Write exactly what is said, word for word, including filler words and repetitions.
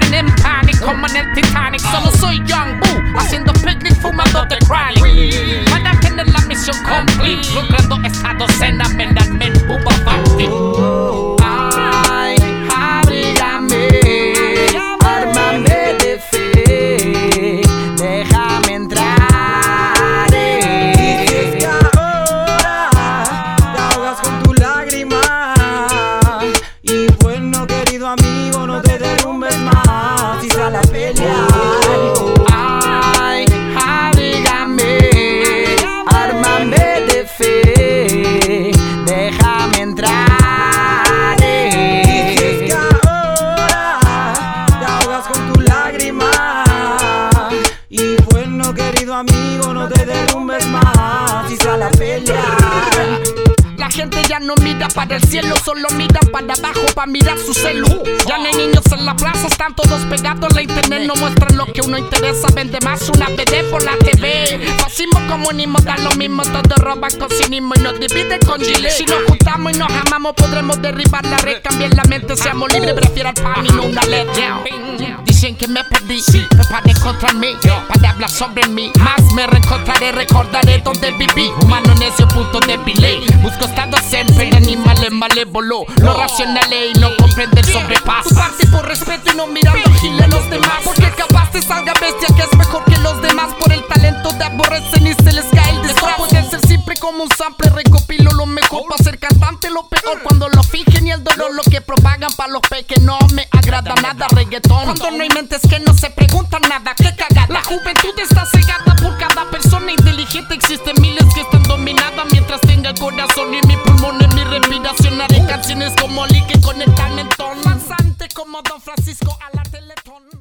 Living in panic, como en el Titanic. Solo soy Young Boo, haciendo picnic, fumando de chronic. Para tener la misión complete, logrando estados en amenazmen, Bubba Basti. Ay, abrígame, ármame de fe, déjame entrar. eh. Y es que ahora te ahogas con tu lágrima. Y bueno, querido amigo, no te derrumbes más y sal a pelear. Ay, abrígame, ármame de fe, déjame entrar. eh. Y es que ahora te ahogas con tu lágrima. Y bueno, querido amigo, no te derrumbes más y sal a pelear. La gente ya no mira para el cielo, solo mira para abajo para mirar su celu. Ya no hay niños en la plaza, están todos pegados. La internet no muestra lo que uno interesa. Vende más una B D por la T V. Fascismo, comunismo, da lo mismo. Todos roban con cinismo y nos dividen con gilet. Si nos juntamos y nos amamos, podremos derribar la red. Cambiar la mente, seamos libres, prefiero al pan y no una letdown. Dicen que me perdí, preparé contra mí, para hablar sobre mí. Más me reencontraré, recordaré donde viví. Humano necio, punto de delay. Busco estado siempre en animales malévolos. No racionales y no comprende el sobrepaso. Tu parte por respeto y no mirando gil a los demás. Porque capaz te salga bestia que es mejor que los demás. Por el talento te aborrecen y se les cae el deseo. Pueden ser siempre como un sample, recopilo lo mejor. Pa' ser cantante lo peor cuando lo fingen y el dolor lo que propagan pa' los peques. No me agrada nada reggaetón. Cuando no hay mentes que no se preguntan nada, qué cagada. La juventud está cegada por cada persona inteligente. Existen miles que están dominadas. Mientras tenga el corazón y mi pulmón en mi respiración, haré canciones como Lee que conectan en tono. Danzante como Don Francisco a la Teletón.